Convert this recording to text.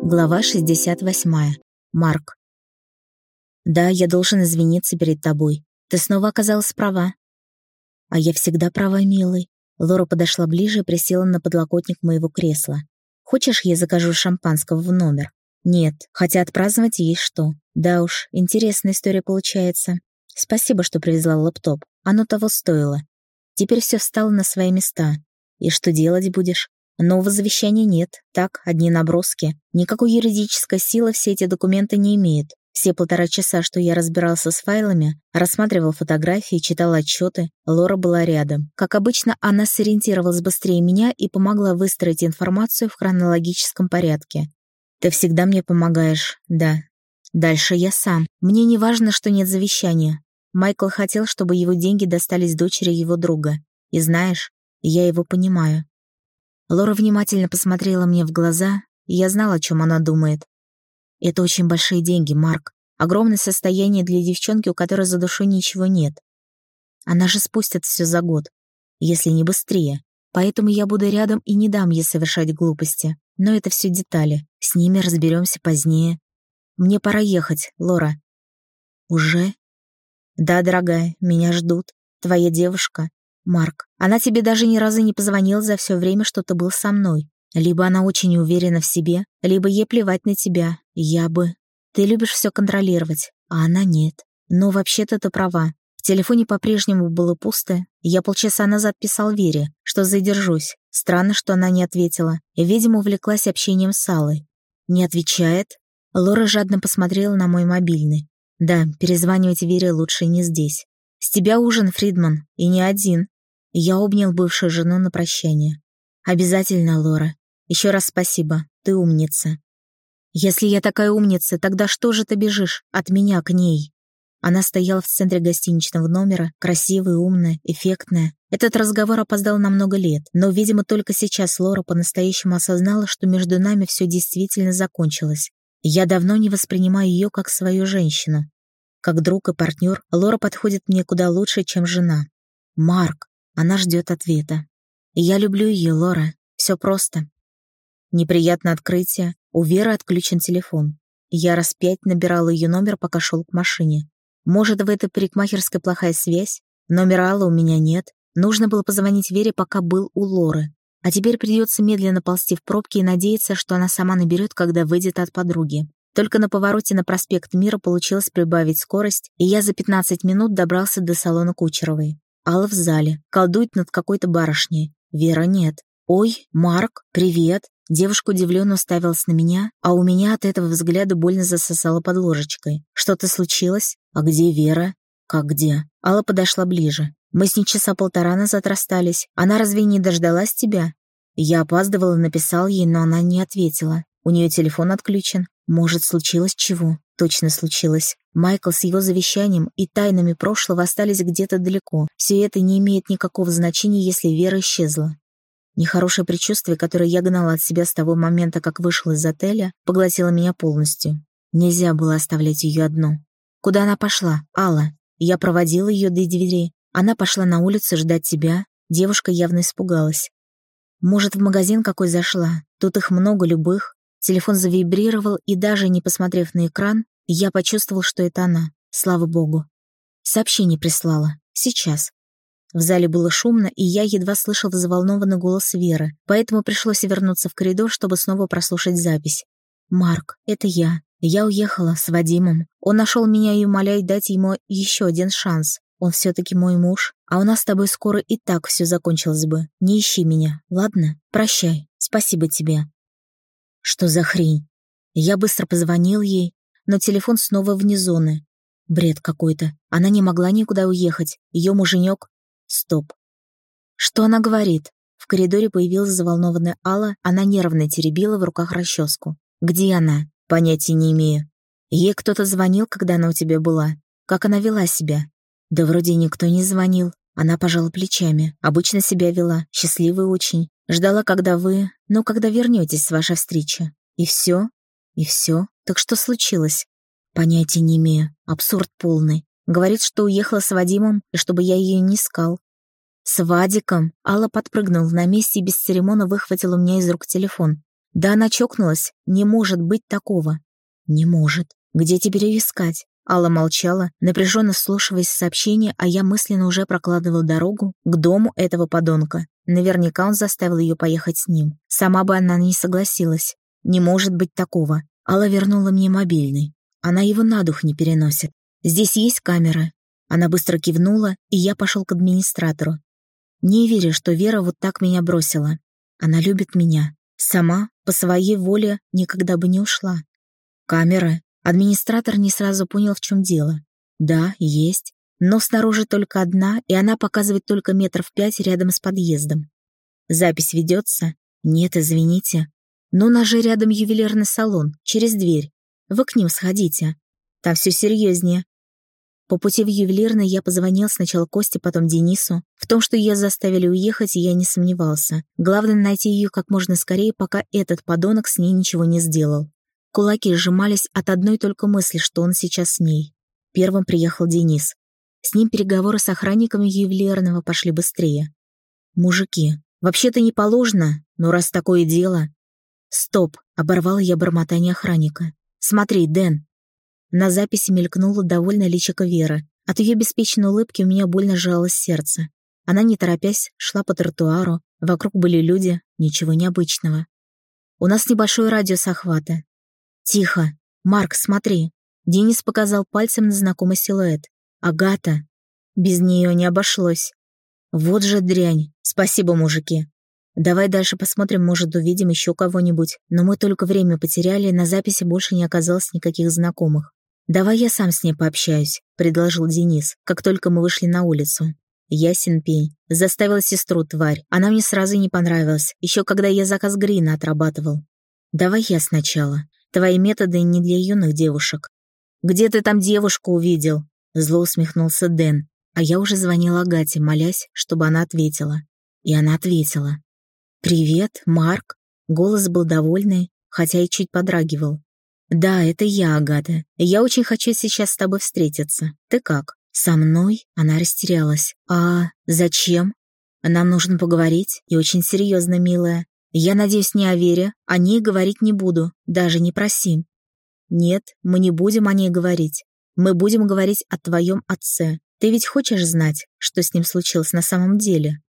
Глава 68. Марк. «Да, я должен извиниться перед тобой. Ты снова оказалась права». «А я всегда права, милый». Лора подошла ближе и присела на подлокотник моего кресла. «Хочешь, я закажу шампанского в номер?» «Нет, хотя отпраздновать есть что. Да уж, интересная история получается. Спасибо, что привезла лэптоп. Оно того стоило. Теперь все встало на свои места. И что делать будешь?» Нового завещания нет, так, одни наброски. Никакой юридической силы все эти документы не имеют. Все 1,5 часа, что я разбирался с файлами, рассматривал фотографии, читал отчеты, Лора была рядом. Как обычно, она сориентировалась быстрее меня и помогла выстроить информацию в хронологическом порядке. «Ты всегда мне помогаешь, да. Дальше я сам. Мне не важно, что нет завещания. Майкл хотел, чтобы его деньги достались дочери его друга. И знаешь, я его понимаю». Лора внимательно посмотрела мне в глаза, и я знала, о чем она думает. «Это очень большие деньги, Марк. Огромное состояние для девчонки, у которой за душой ничего нет. Она же спустит все за год, если не быстрее. Поэтому я буду рядом и не дам ей совершать глупости. Но это все детали. С ними разберемся позднее. Мне пора ехать, Лора». «Уже?» «Да, дорогая, меня ждут. Твоя девушка. Марк, она тебе даже ни разу не позвонила за все время, что ты был со мной. Либо она очень уверена в себе, либо ей плевать на тебя. Я бы... Ты любишь все контролировать, а она нет. Но вообще-то ты права. В телефоне по-прежнему было пусто. Я полчаса назад писал Вере, что задержусь. Странно, что она не ответила. И, видимо, увлеклась общением с Аллой. Не отвечает? Лора жадно посмотрела на мой мобильный. Да, перезванивать Вере лучше не здесь. «С тебя ужин, Фридман, и не один». Я обнял бывшую жену на прощание. «Обязательно, Лора. Еще раз спасибо. Ты умница». «Если я такая умница, тогда что же ты бежишь от меня к ней?» Она стояла в центре гостиничного номера, красивая, умная, эффектная. Этот разговор опоздал на много лет, но, видимо, только сейчас Лора по-настоящему осознала, что между нами все действительно закончилось. Я давно не воспринимаю ее как свою женщину. Как друг и партнер, Лора подходит мне куда лучше, чем жена. Марк, она ждет ответа. Я люблю ее, Лора. Все просто. Неприятное открытие. У Веры отключен телефон. Я раз 5 набирал ее номер, пока шел к машине. Может, в этой парикмахерской плохая связь? Номера Аллы у меня нет. Нужно было позвонить Вере, пока был у Лоры. А теперь придется медленно ползти в пробке и надеяться, что она сама наберет, когда выйдет от подруги. Только на повороте на проспект Мира получилось прибавить скорость, и я за 15 минут добрался до салона Кучеровой. Алла в зале, колдует над какой-то барышней. Вера нет. «Ой, Марк, привет!» Девушка удивленно уставилась на меня, а у меня от этого взгляда больно засосало под ложечкой. «Что-то случилось? А где Вера?» «Как где?» Алла подошла ближе. «Мы с ней 1,5 часа назад расстались. Она разве не дождалась тебя?» Я опаздывала, написал ей, но она не ответила. У нее телефон отключен. Может, случилось чего? Точно случилось. Майкл с его завещанием и тайнами прошлого остались где-то далеко. Все это не имеет никакого значения, если Вера исчезла. Нехорошее предчувствие, которое я гнала от себя с того момента, как вышла из отеля, поглотило меня полностью. Нельзя было оставлять ее одну. Куда она пошла? Алла. Я проводила ее до двери. Она пошла на улицу ждать тебя. Девушка явно испугалась. Может, в магазин какой зашла? Тут их много любых. Телефон завибрировал, и даже не посмотрев на экран, я почувствовал, что это она. Слава богу. Сообщение прислала. Сейчас. В зале было шумно, и я едва слышал взволнованный голос Веры, поэтому пришлось вернуться в коридор, чтобы снова прослушать запись. «Марк, это я. Я уехала с Вадимом. Он нашел меня и умоляет дать ему еще один шанс. Он все-таки мой муж, а у нас с тобой скоро и так все закончилось бы. Не ищи меня, ладно? Прощай. Спасибо тебе». Что за хрень? Я быстро позвонил ей, но телефон снова вне зоны. Бред какой-то. Она не могла никуда уехать. Ее муженек... Стоп. Что она говорит? В коридоре появилась заволнованная Алла, она нервно теребила в руках расческу. Где она? Понятия не имею. Ей кто-то звонил, когда она у тебя была? Как она вела себя? Да вроде никто не звонил. Она пожала плечами. Обычно себя вела, счастливой очень. Ждала, когда вы... когда вернетесь с вашей встречи. И все? И все? Так что случилось? Понятия не имею. Абсурд полный. Говорит, что уехала с Вадимом, и чтобы я ее не искал. С Вадиком? Алла подпрыгнула на месте и без церемона выхватила у меня из рук телефон. Да она чокнулась. Не может быть такого. Не может. Где теперь ее искать? Алла молчала, напряженно вслушиваясь в сообщение, а я мысленно уже прокладывала дорогу к дому этого подонка. Наверняка он заставил ее поехать с ним. Сама бы она не согласилась. Не может быть такого. Алла вернула мне мобильный. Она его на дух не переносит. Здесь есть камера. Она быстро кивнула, и я пошел к администратору. Не верю, что Вера вот так меня бросила. Она любит меня. Сама, по своей воле, никогда бы не ушла. Камера. Администратор не сразу понял, в чем дело. Да, есть. Но снаружи только одна, и она показывает только 5 метров рядом с подъездом. Запись ведется? Нет, извините. Но у нас же рядом ювелирный салон, через дверь. Вы к ним сходите. Там все серьезнее. По пути в ювелирный я позвонил сначала Косте, потом Денису. В том, что ее заставили уехать, я не сомневался. Главное найти ее как можно скорее, пока этот подонок с ней ничего не сделал. Кулаки сжимались от одной только мысли, что он сейчас с ней. Первым приехал Денис. С ним переговоры с охранниками ювелирного пошли быстрее. «Мужики, вообще-то не положено, но раз такое дело...» «Стоп!» — оборвал я бормотание охранника. «Смотри, Дэн!» На записи мелькнуло довольно личико Веры. От ее беспечной улыбки у меня больно сжалось сердце. Она, не торопясь, шла по тротуару. Вокруг были люди, ничего необычного. «У нас небольшой радиус охвата». «Тихо! Марк, смотри!» Денис показал пальцем на знакомый силуэт. «Агата!» Без нее не обошлось. «Вот же дрянь! Спасибо, мужики!» «Давай дальше посмотрим, может, увидим еще кого-нибудь. Но мы только время потеряли, на записи больше не оказалось никаких знакомых». «Давай я сам с ней пообщаюсь», — предложил Денис, как только мы вышли на улицу. Ясен пень. Заставила сестру, тварь. Она мне сразу не понравилась, еще когда я заказ Грина отрабатывал. «Давай я сначала. Твои методы не для юных девушек». «Где ты там девушку увидел?» — зло усмехнулся Дэн. А я уже звонила Агате, молясь, чтобы она ответила. И она ответила. «Привет, Марк». Голос был довольный, хотя и чуть подрагивал. «Да, это я, Агата. Я очень хочу сейчас с тобой встретиться. Ты как?» «Со мной?» Она растерялась. «А зачем?» «Нам нужно поговорить, и очень серьезно, милая. Я надеюсь, не о Вере, о ней говорить не буду, даже не проси». «Нет, мы не будем о ней говорить. Мы будем говорить о твоем отце. Ты ведь хочешь знать, что с ним случилось на самом деле?»